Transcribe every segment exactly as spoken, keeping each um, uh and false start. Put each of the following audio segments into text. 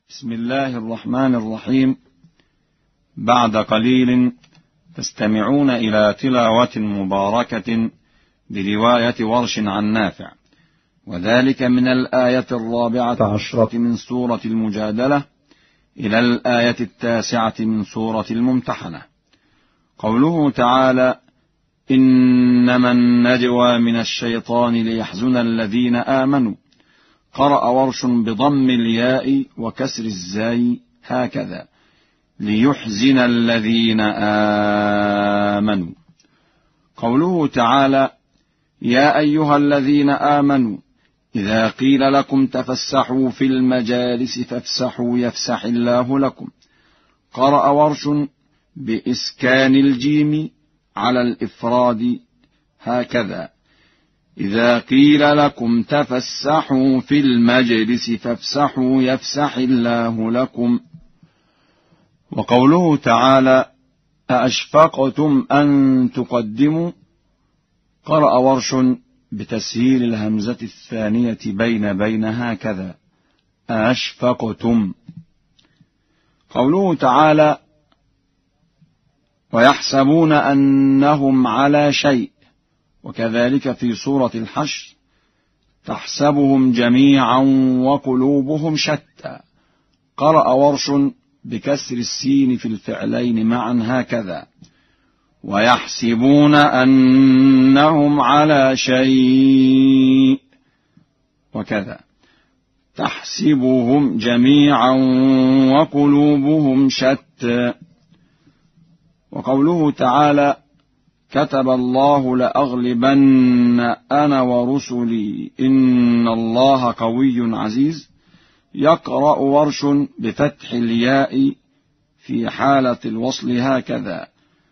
بسم الله الرحمن الرحيم. بعد قليل تستمعون إلى تلاوة مباركة برواية ورش عن نافع، وذلك من الآية الرابعة عشرة من سورة المجادلة إلى الآية التاسعة من سورة الممتحنة. قوله تعالى: إنما النجوى من الشيطان ليحزن الذين آمنوا. قرأ ورش بضم الياء وكسر الزاي هكذا: ليحزن الذين آمنوا. قوله تعالى: يا أيها الذين آمنوا إذا قيل لكم تفسحوا في المجالس فافسحوا يفسح الله لكم. قرأ ورش بإسكان الجيم على الإفراد هكذا: إذا قيل لكم تفسحوا في المجلس فافسحوا يفسح الله لكم. وقوله تعالى: أأشفقتم أن تقدموا. قرأ ورش بتسهيل الهمزة الثانية بين بين هكذا: أأشفقتم. قوله تعالى: ويحسبون أنهم على شيء. وكذلك في سورة الحشر: تحسبهم جميعا وقلوبهم شتى. قرأ ورش بكسر السين في الفعلين معا هكذا: ويحسبون أنهم على شيء. وكذا: تحسبهم جميعا وقلوبهم شتى. وقوله تعالى: كتب الله لأغلبن أنا ورسلي إن الله قوي عزيز. يقرأ ورش بفتح الياء في حالة الوصل هكذا: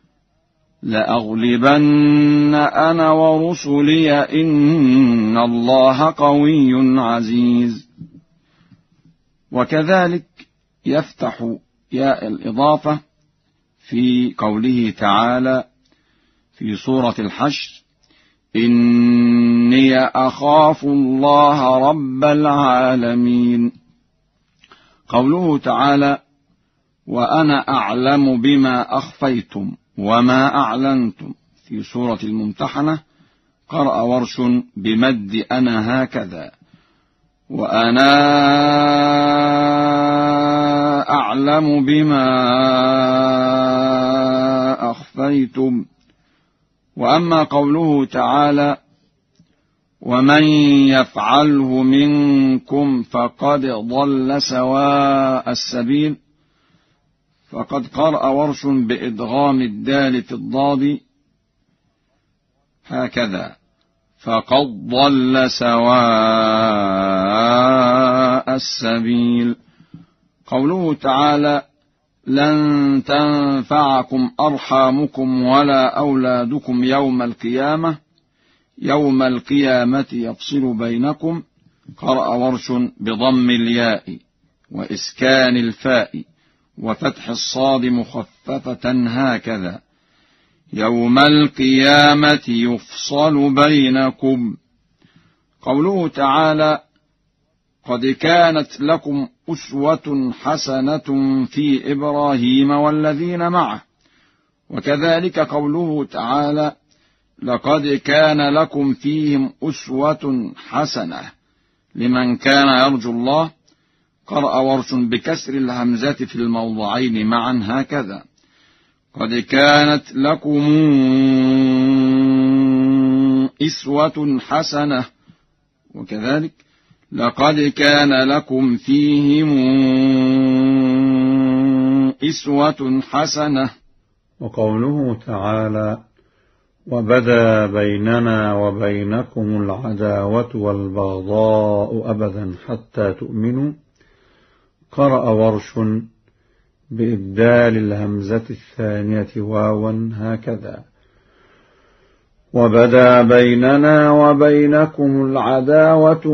لأغلبن أنا ورسلي إن الله قوي عزيز. وكذلك يفتح ياء الإضافة في قوله تعالى في سورة الحشر: إني أخاف الله رب العالمين. قوله تعالى: وأنا أعلم بما أخفيتم وما أعلنتم في سورة الممتحنة. قرأ ورش بمد أنا هكذا: وأنا أعلم بما أخفيتم. وأما قوله تعالى: ومن يفعله منكم فقد ضل سواء السبيل. فقد قرأ ورش بإدغام الدال في الضاد هكذا: فقد ضل سواء السبيل. قوله تعالى: لن تنفعكم أرحامكم ولا أولادكم يوم القيامة. يوم القيامة يفصل بينكم. قرأ ورش بضم الياء وإسكان الفاء وفتح الصاد مخففة هكذا: يوم القيامة يفصل بينكم. قوله تعالى: قد كانت لكم أسوة حسنة في إبراهيم والذين معه. وكذلك قوله تعالى: لقد كان لكم فيهم أسوة حسنة لمن كان يرجو الله. قرأ ورش بكسر الهمزة في الموضعين معا هكذا: قد كانت لكم أسوة حسنة. وكذلك: لقد كان لكم فيهم أسوة حسنة. وقوله تعالى: وبدا بيننا وبينكم العداوة والبغضاء أبدا حتى تؤمنوا. قرأ ورش بإبدال الهمزة الثانية واوا هكذا: وبدا بيننا وبينكم العداوة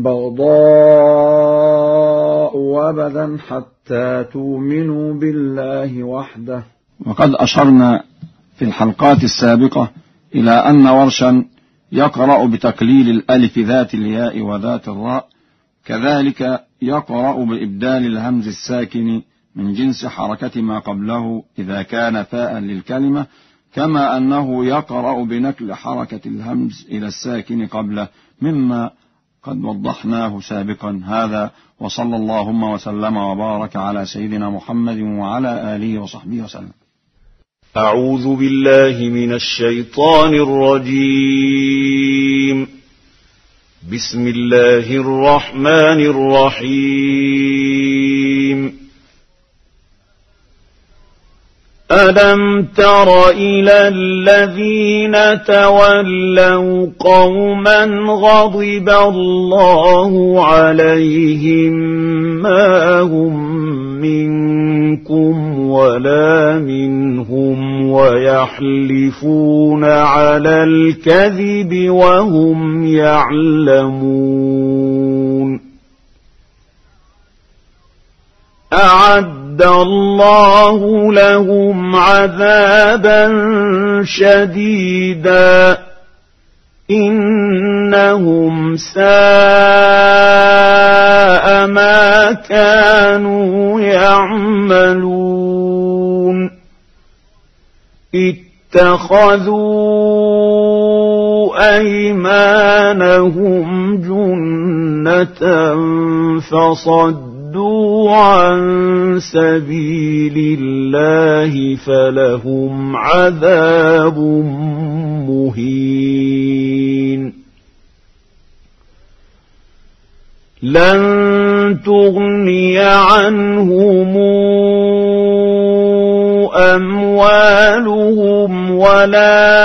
والبغضاء أبدا حتى تؤمنوا بالله وحده. وقد أشرنا في الحلقات السابقة إلى أن ورشا يقرأ بتقليل الألف ذات الياء وذات الراء، كذلك يقرأ بإبدال الهمز الساكن من جنس حركة ما قبله إذا كان فاء للكلمة، كما أنه يقرأ بنقل حركة الهمز إلى الساكن قبله مما قد وضحناه سابقا. هذا وصلى اللهم وسلم وبارك على سيدنا محمد وعلى آله وصحبه وسلم. أعوذ بالله من الشيطان الرجيم. بسم الله الرحمن الرحيم. ألم تر إلى الذين تولوا قوما غضب الله عليهم ما هم منكم ولا منهم ويحلفون على الكذب وهم يعلمون. أعد الله لهم عذابا شديدا إنهم ساء ما كانوا يعملون. اتخذوا أيمانهم جنة فصدوا عن سبيل الله فلهم عذاب مهين. لن تغني عنهم أموالهم ولا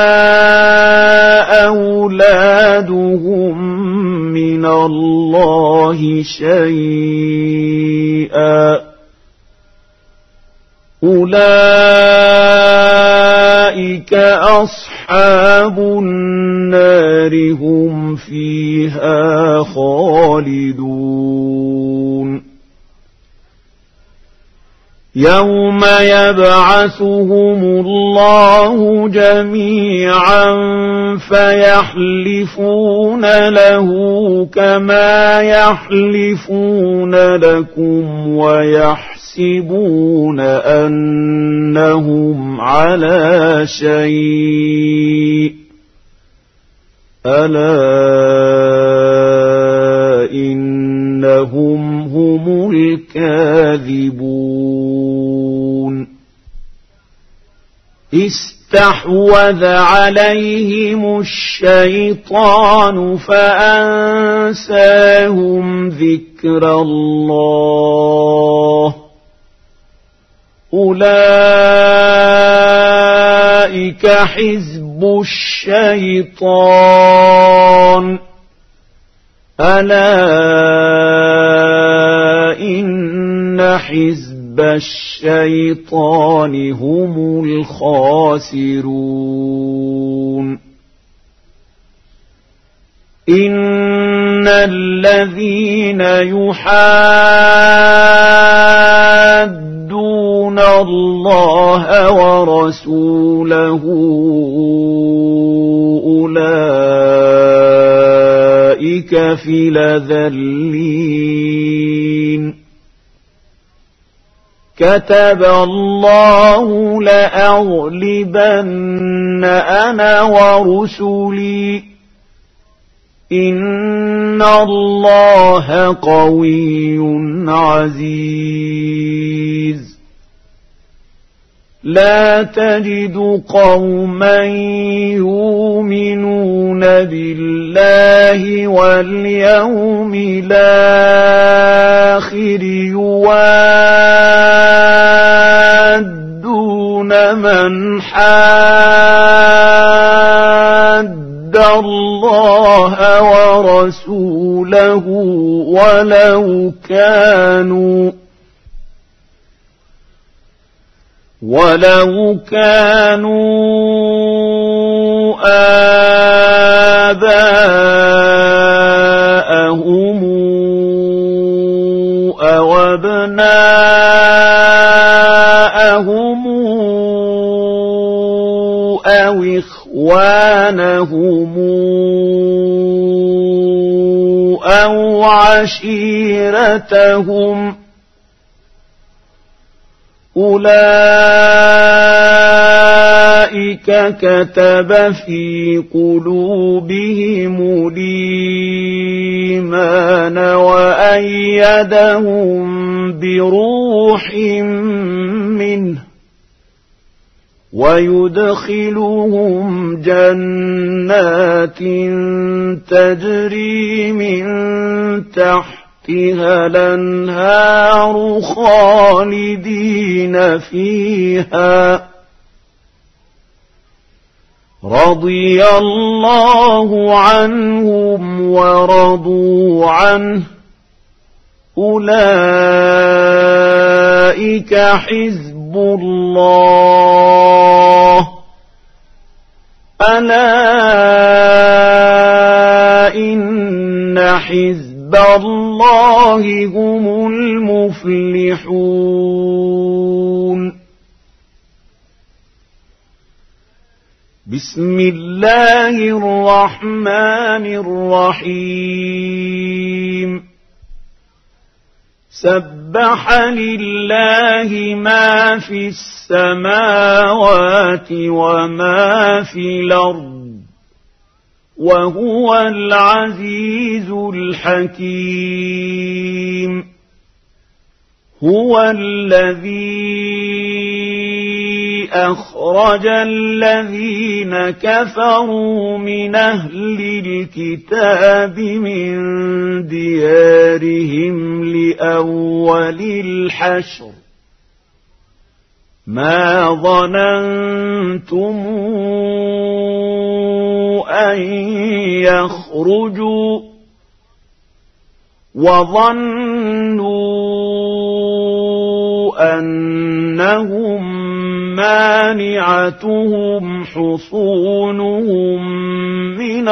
أولادهم من الله شيئا أولئك أصحاب النار هم فيها خالدون. يوم يبعثهم الله جميعا فيحلفون له كما يحلفون لكم ويحسبون أنهم على شيء ألا إنهم هم الكاذبون. استحوذ عليهم الشيطان فأنساهم ذكر الله أولئك حزب الشيطان ألا إن حزب الشيطان هم الخاسرون. إن الذين يحادون الله ورسوله أولئك في الأذلين. كتب الله لأغلبن أنا ورسلي إن الله قوي عزيز. لا تجد قوما يؤمنون بالله واليوم الآخر يوادون من حاد الله ورسوله ولو كانوا ولو كانوا آباءهم أو أبناءهم أو إخوانهم أو عشيرتهم أولئك كتب في قلوبهم الإيمان وأيدهم بروح منه ويدخلهم جنات تجري من تحتها الأنهار خالدين فيها رضي الله عنهم ورضوا عنه أولئك حزب الله ألا إن حزب الله هم المفلحون بسم الله الرحمن الرحيم سبح لله ما في السماوات وما في الأرض وهو العزيز الحكيم هو الذي أخرج الذين كفروا من أهل الكتاب من ديارهم لأول الحشر ما ظننتم أن يخرجوا وظنوا أنهم مانعتهم حصونهم من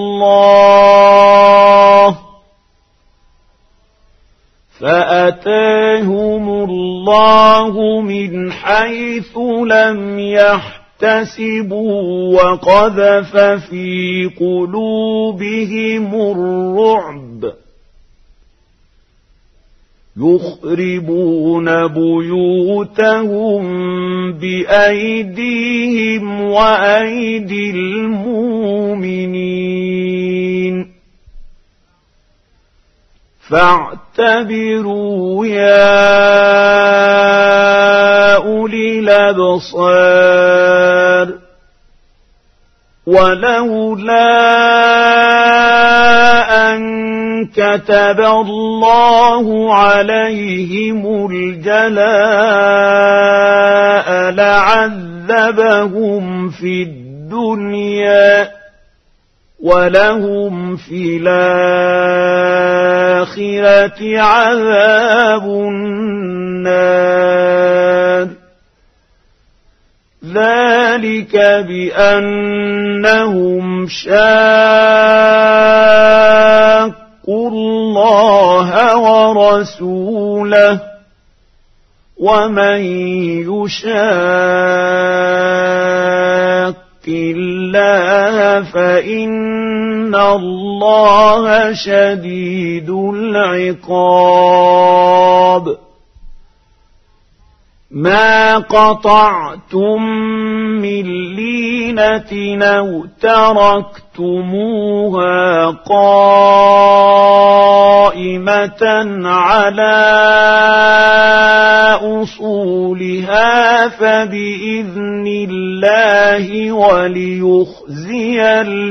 الله فأتاهم الله من حيث لم يحتسبوا وقذف في قلوبهم الرعب يخربون بيوتهم بأيديهم وأيدي المؤمنين فاعتبروا يا أولي الأبصار ولولا أن كتب الله عليهم الجلاء لعذبهم في الدنيا ولهم في الآخرة عذاب النار ذلك بأنهم شاقوا الله ورسوله ومن يشاق الله فإن الله شديد العقاب ما قطعتم من لينة أو تركتموها قائمة على أصولها فبإذن الله وليخزي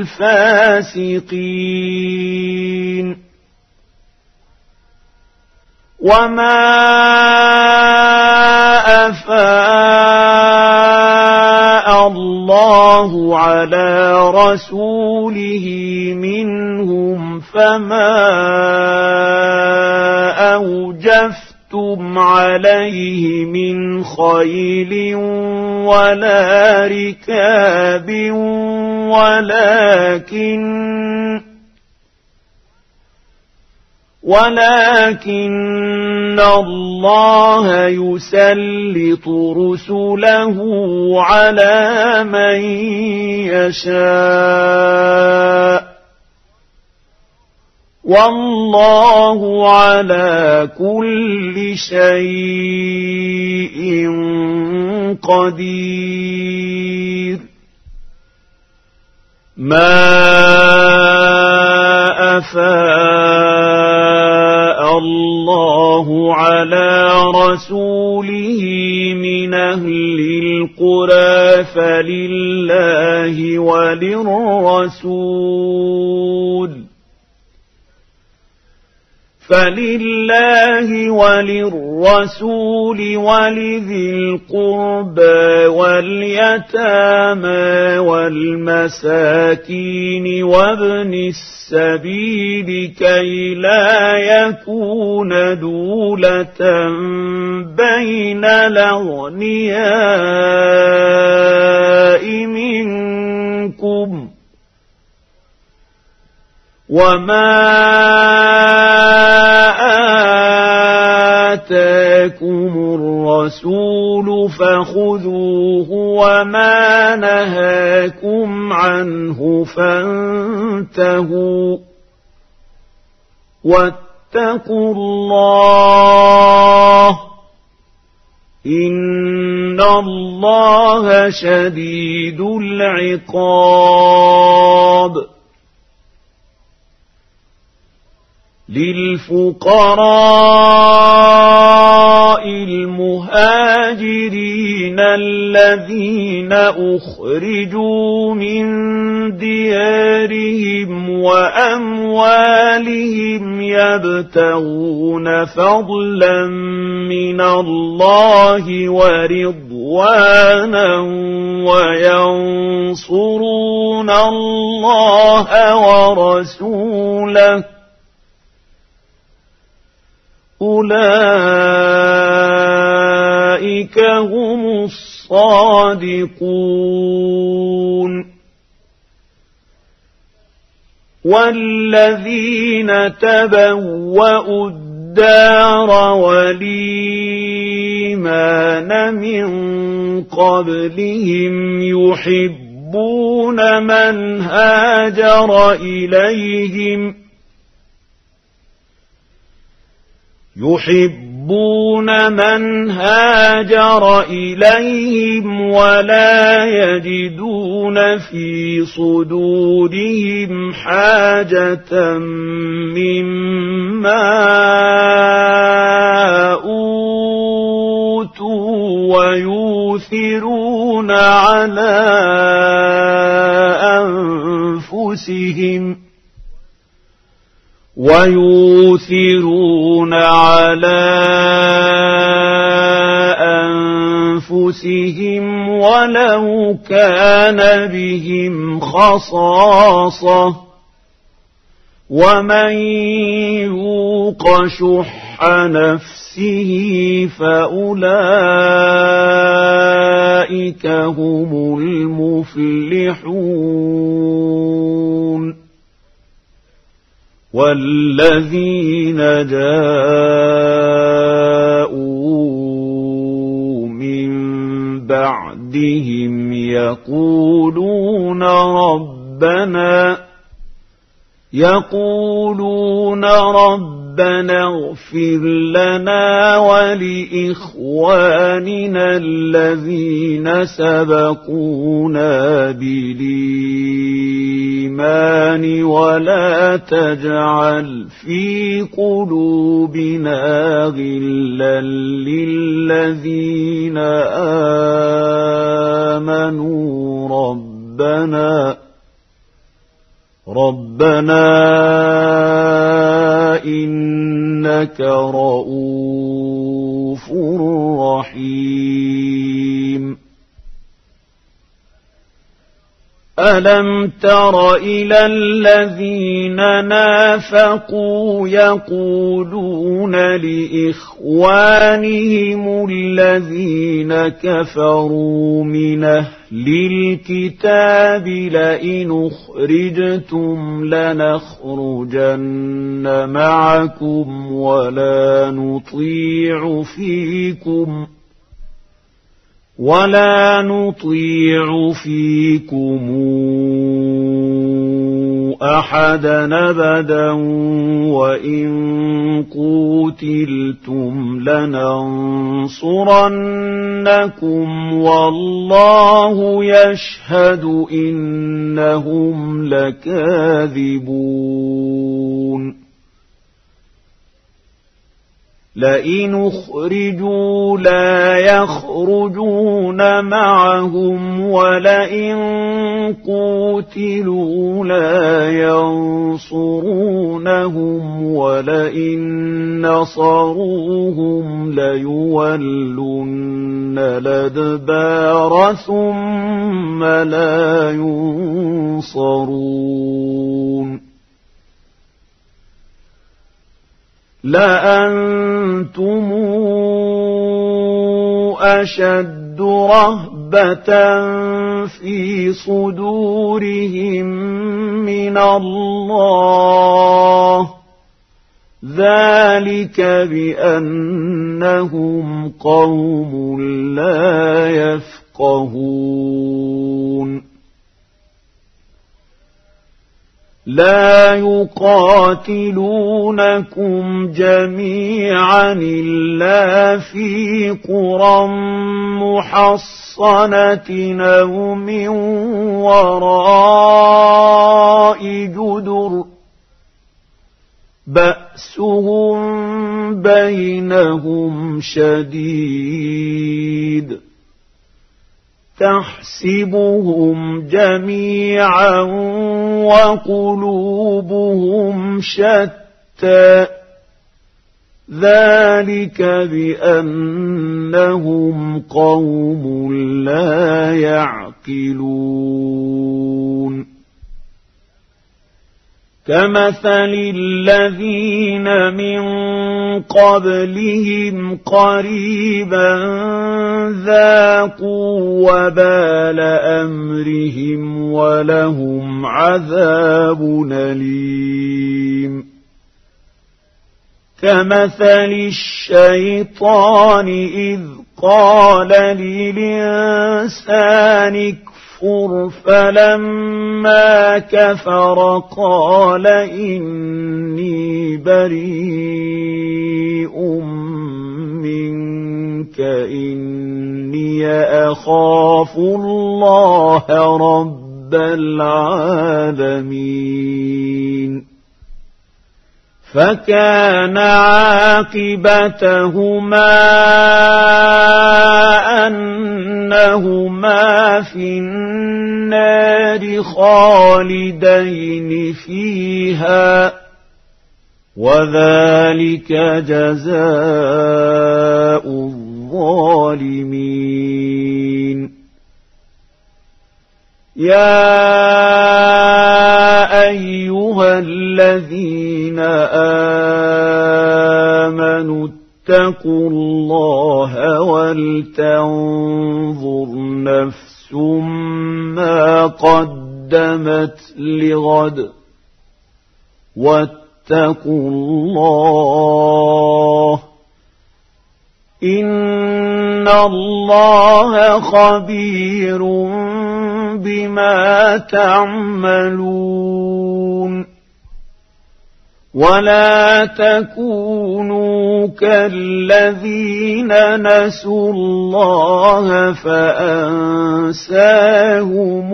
الفاسقين وما أفاء الله على رسوله منهم فما أوجفتم عليه من خيل ولا ركاب ولكن ولكن الله يسلط رسله على من يشاء والله على كل شيء قدير. ما أفاء الله على رسوله من أهل القرى فلله وللرسول فلله وللرسول ولذي القربى واليتامى والمساكين وابن السبيل كي لا يكون دولة بين الأغنياء منكم. وما آتاكم الرسول فخذوه وما نهاكم عنه فانتهوا واتقوا الله إن الله شديد العقاب. للفقراء المهاجرين الذين أخرجوا من ديارهم وأموالهم يبتغون فضلا من الله ورضوانا وينصرون الله ورسوله أولئك هم الصادقون. والذين تبوأوا الدار والإيمان من قبلهم يحبون من هاجر إليهم يحبون من هاجر إليهم ولا يجدون في صدورهم حاجة مما أوتوا ويؤثرون على أنفسهم ويؤثرون على أنفسهم ولو كان بهم خصاصة ومن يوق شح نفسه فأولئك هم المفلحون. والذين جاءوا من بعدهم يقولون ربنا يقولون ربنا اغفر لنا ولإخواننا الذين سبقونا بالإيمان ولا تجعل في قلوبنا غلا للذين آمنوا ربنا ربنا إنك رؤوف رحيم. ألم تر إلى الذين نافقوا يقولون لإخوانهم الذين كفروا من أهل الكتاب لئن أخرجتم لنخرجن معكم ولا نطيع فيكم ولا نطيع فيكم أحدا أبدا وإن قوتلتم لننصرنكم والله يشهد إنهم لكاذبون لئن أخرجوا لا يخرجون معهم ولئن قوتلوا لا ينصرونهم ولئن نصروهم ليولن الأدبار ثم لا ينصرون لأنتم أشد رهبة في صدورهم من الله ذلك بأنهم قوم لا يفقهون لا يقاتلونكم جميعا إلا في قرى محصنة أو من وراء جدر بأسهم بينهم شديد تحسبهم جميعا وقلوبهم شتى ذلك بأنهم قوم لا يعقلون كمثل الذين من قبلهم قريبا ذاقوا وبال أمرهم ولهم عذاب أليم كمثل الشيطان إذ قال للإنسان كفر فلما كفر قال إني بريء منك إني أخاف الله رب العالمين فكان عاقبتهما أنهما في النار خالدين فيها وذلك جزاء الظالمين يا أيها الذين آمنوا اتقوا الله ولتنظر نفس ما قدمت لغد واتقوا الله إن الله خبير بما تعملون ولا تكونوا كالذين نسوا الله فأنساهم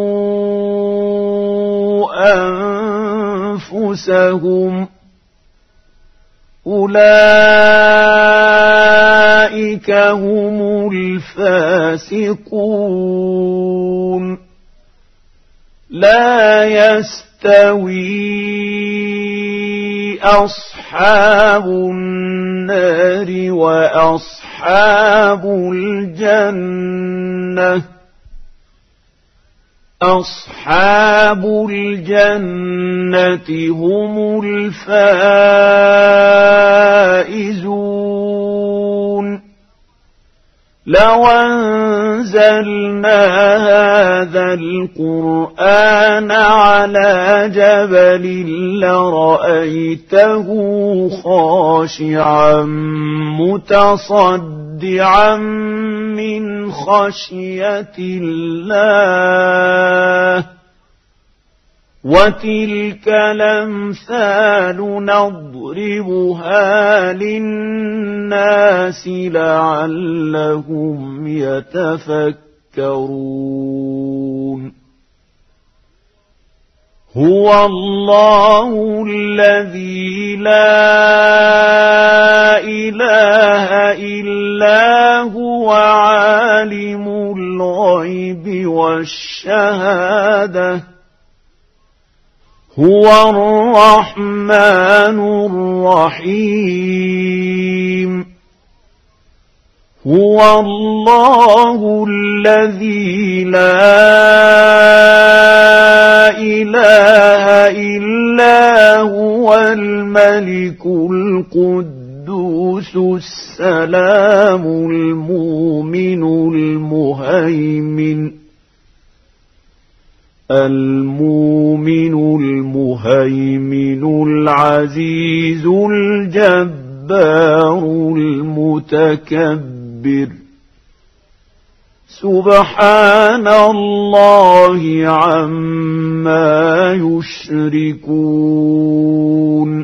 أنفسهم أولئك هم الفاسقون لا يستوي أصحاب النار وأصحاب الجنة أصحاب الجنة هم الفائزون لو أنزلنا هذا القرآن على جبل لرأيته خاشعا متصدعا من خشية الله وتلك الأمثال نضربها للناس لعلهم يتفكرون هو الله الذي لا إله إلا هو عالم الغيب والشهادة هو الرحمن الرحيم هو الله الذي لا إله إلا هو الملك القدوس السلام المؤمن المهيمن المؤمن المهيمن العزيز الجبار المتكبر سبحان الله عما يشركون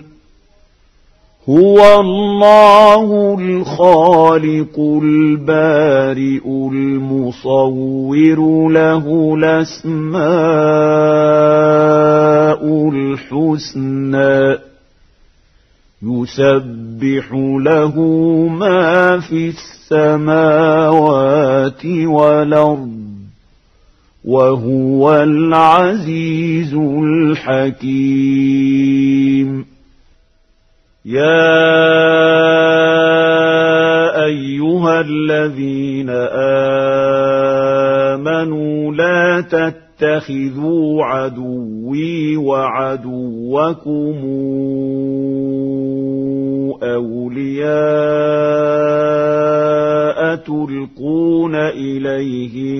هو الله الخالق البارئ المصور له الأسماء الحسنى يسبح له ما في السماوات والأرض وهو العزيز الحكيم يا أيها الذين آمنوا لا تتخذوا عدوي وعدوكم أولياء تلقون إليهم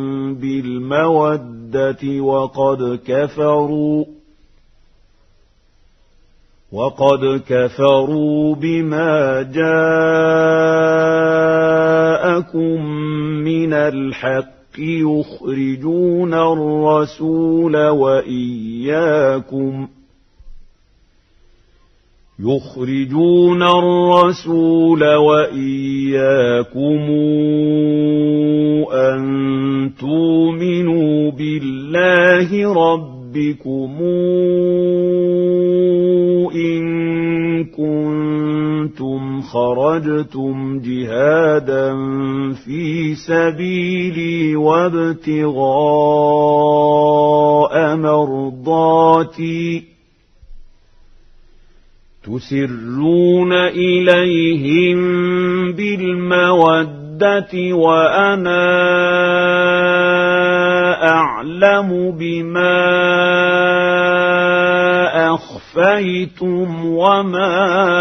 بالمودة وقد كفروا وقد كفروا بما جاءكم من الحق يخرجون الرسول وإياكم يخرجون الرسول وإياكم أن تؤمنوا بالله ربكم إن كنتم خرجتم جهادا في سبيلي وابتغاء مرضاتي تسرون إليهم بالمودة وأنا أعلم بما أخفيتم وما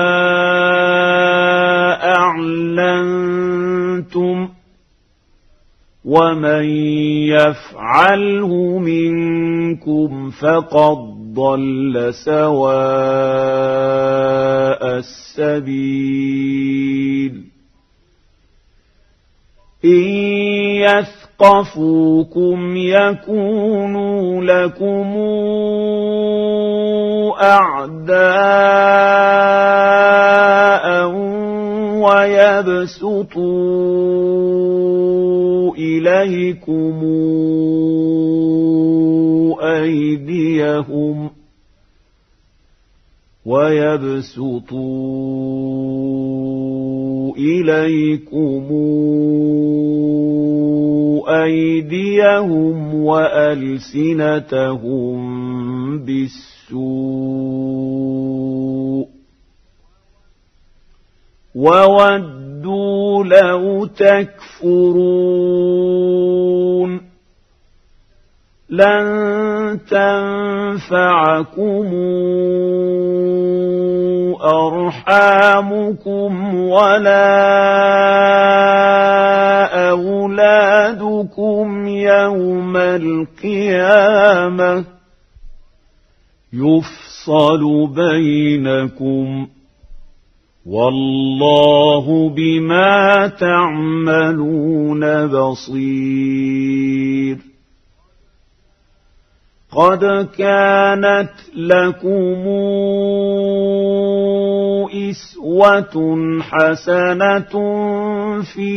أعلنتم ومن يفعله منكم فقد ضل سواء السبيل إن يثقفوكم يكونوا لكم أعداء ويبسطوا إليكم أيديهم ويبسطوا إليكم أيديهم وألسنتهم بالسوء وودوا لو تكفرون لن تنفعكم أرحامكم ولا أولادكم يوم القيامة يفصل بينكم والله بما تعملون بصير قد كانت لكم إسوة حسنة في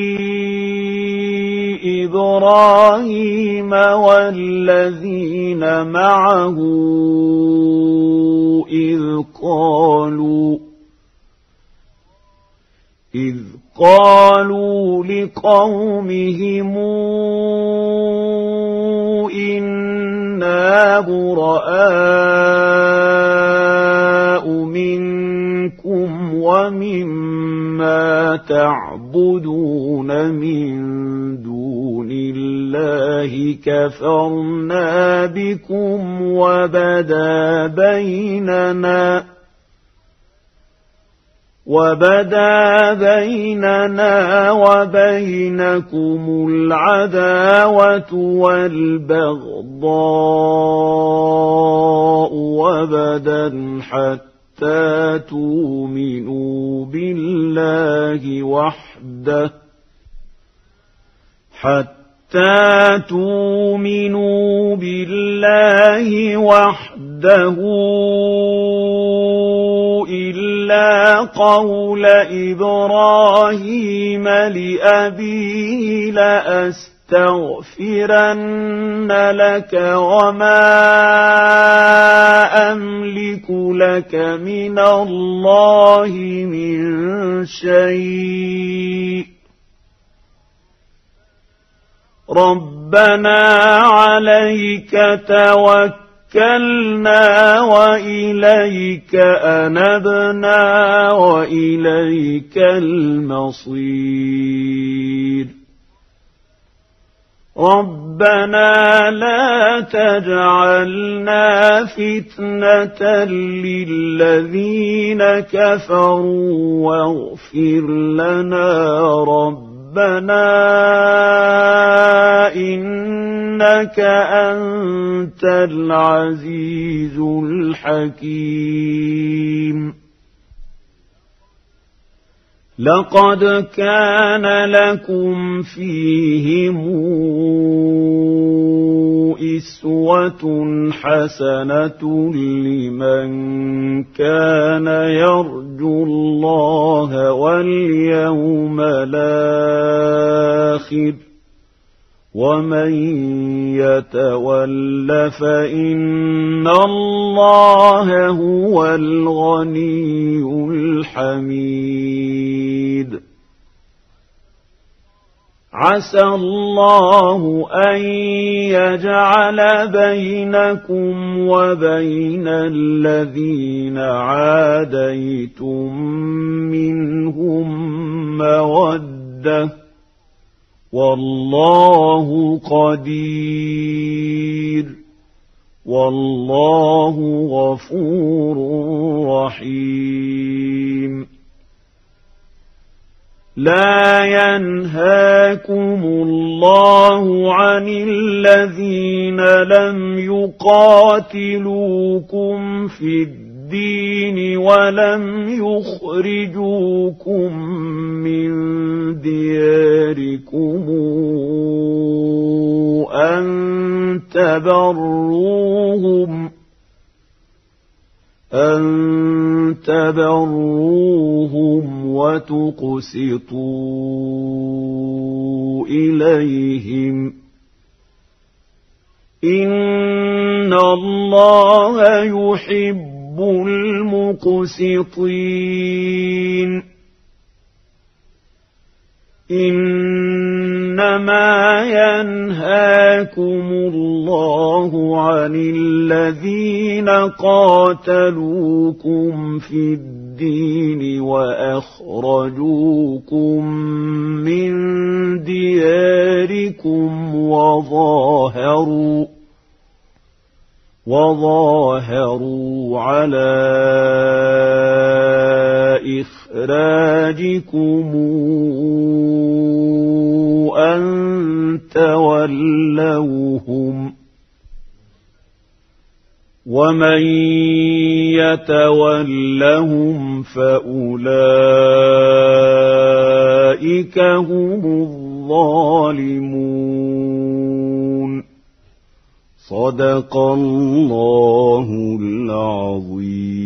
إبراهيم والذين معه إذ قالوا إذ قالوا لقومهم إنا براء منكم ومما تعبدون من دون الله كفرنا بكم وبدا بيننا وبدا بيننا وبينكم العداوة والبغضاء وبدا حتى تؤمنوا بالله وحده حتى تؤمنوا بالله وحده إلا قول إبراهيم لأبيه لأستغفرن لك وما أملك لك من الله من شيء ربنا عليك توكلنا وإليك أنبنا وإليك المصير ربنا لا تجعلنا فتنة للذين كفروا واغفر لنا ربنا ربنا إنك أنت العزيز الحكيم لقد كان لكم فيهم إسوة حسنة لمن كان يرجو الله واليوم الآخر ومن يتول فإن الله هو الغني الحميد عسى الله أن يجعل بينكم وبين الذين عاديتم منهم مودة والله قدير والله غفور رحيم لا ينهاكم الله عن الذين لم يقاتلوكم في الدين ولم يخرجوكم من دياركم أن تبروهم أن تبروهم وتقسطوا إليهم إن الله يحب المقسطين إنما ينهاكم الله عن الذين قاتلوكم في الدين وأخرجوكم من دياركم وظاهروا وظاهروا على إخراجكم أن تولوهم ومن يتولهم فأولئك هم الظالمون صدق الله العظيم.